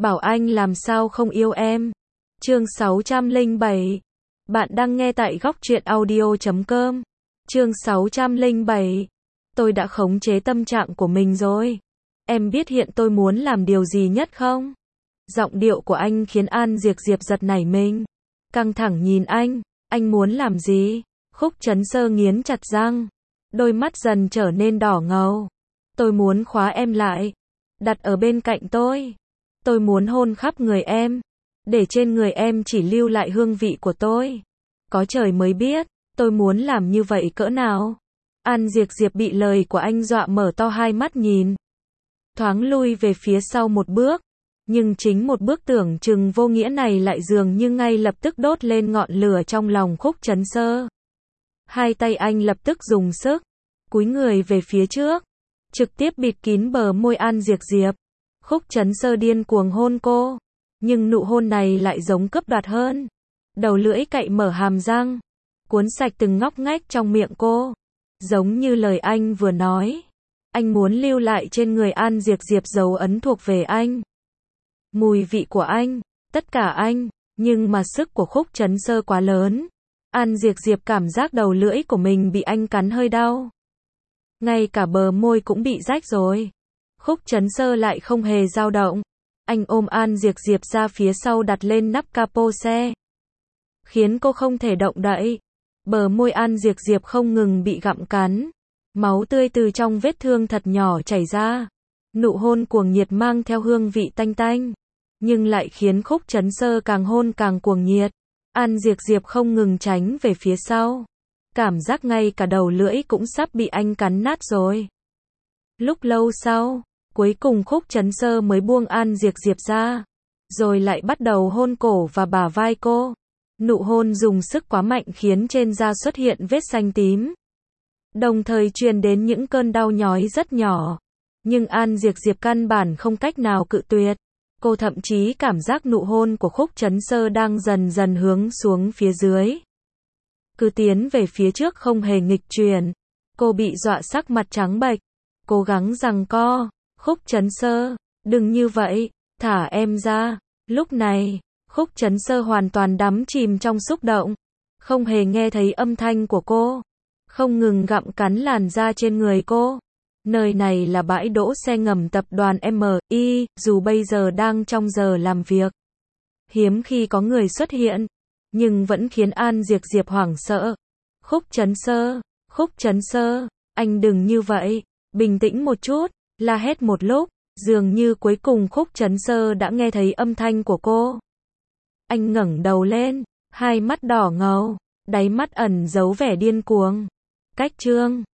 bảo anh làm sao không yêu em. Chương 607. Bạn đang nghe tại góc truyện audio.com. Chương 607. Tôi đã khống chế tâm trạng của mình rồi. Em biết hiện tôi muốn làm điều gì nhất không? Giọng điệu của anh khiến An Diệp giật nảy mình. Căng thẳng nhìn anh muốn làm gì? Khúc Trấn Sơ nghiến chặt răng. Đôi mắt dần trở nên đỏ ngầu. Tôi muốn khóa em lại. Đặt ở bên cạnh tôi. Tôi muốn hôn khắp người em. Để trên người em chỉ lưu lại hương vị của tôi. Có trời mới biết, tôi muốn làm như vậy cỡ nào. An Diệp bị lời của anh dọa mở to hai mắt nhìn. Thoáng lui về phía sau một bước. Nhưng chính một bước tưởng chừng vô nghĩa này lại dường như ngay lập tức đốt lên ngọn lửa trong lòng Khúc Trấn Sơ. Hai tay anh lập tức dùng sức. Cúi người về phía trước. Trực tiếp bịt kín bờ môi An Diệp. Khúc Trấn Sơ điên cuồng hôn cô. Nhưng nụ hôn này lại giống cướp đoạt hơn. Đầu lưỡi cậy mở hàm răng. Cuốn sạch từng ngóc ngách trong miệng cô. Giống như lời anh vừa nói. Anh muốn lưu lại trên người An Diệp dấu ấn thuộc về anh. Mùi vị của anh. Tất cả anh. Nhưng mà sức của Khúc Trấn Sơ quá lớn. An Diệp cảm giác đầu lưỡi của mình bị anh cắn hơi đau. Ngay cả bờ môi cũng bị rách rồi. Khúc Trấn Sơ lại không hề dao động. Anh ôm An Diệp ra phía sau đặt lên nắp capo xe. Khiến cô không thể động đậy. Bờ môi An Diệp không ngừng bị gặm cắn. Máu tươi từ trong vết thương thật nhỏ chảy ra. Nụ hôn cuồng nhiệt mang theo hương vị tanh tanh. Nhưng lại khiến Khúc Trấn Sơ càng hôn càng cuồng nhiệt. An Diệp không ngừng tránh về phía sau. Cảm giác ngay cả đầu lưỡi cũng sắp bị anh cắn nát rồi. Lúc lâu sau, cuối cùng Khúc Trấn Sơ mới buông An Diệp ra. Rồi lại bắt đầu hôn cổ và bả vai cô. Nụ hôn dùng sức quá mạnh khiến trên da xuất hiện vết xanh tím. Đồng thời truyền đến những cơn đau nhói rất nhỏ. Nhưng An Diệp căn bản không cách nào cự tuyệt. Cô thậm chí cảm giác nụ hôn của Khúc Trấn Sơ đang dần dần hướng xuống phía dưới. Cứ tiến về phía trước không hề nghịch chuyển. Cô bị dọa sắc mặt trắng bệch. Cố gắng giằng co. Khúc Trấn Sơ, đừng như vậy, thả em ra. Lúc này, Khúc Trấn Sơ hoàn toàn đắm chìm trong xúc động. Không hề nghe thấy âm thanh của cô. Không ngừng gặm cắn làn da trên người cô. Nơi này là bãi đỗ xe ngầm tập đoàn MI, dù bây giờ đang trong giờ làm việc. Hiếm khi có người xuất hiện, nhưng vẫn khiến An Diệp hoảng sợ. Khúc Trấn Sơ, anh đừng như vậy, bình tĩnh một chút, la hét một lúc, dường như cuối cùng Khúc Trấn Sơ đã nghe thấy âm thanh của cô. Anh ngẩng đầu lên, hai mắt đỏ ngầu, đáy mắt ẩn giấu vẻ điên cuồng. Cách chương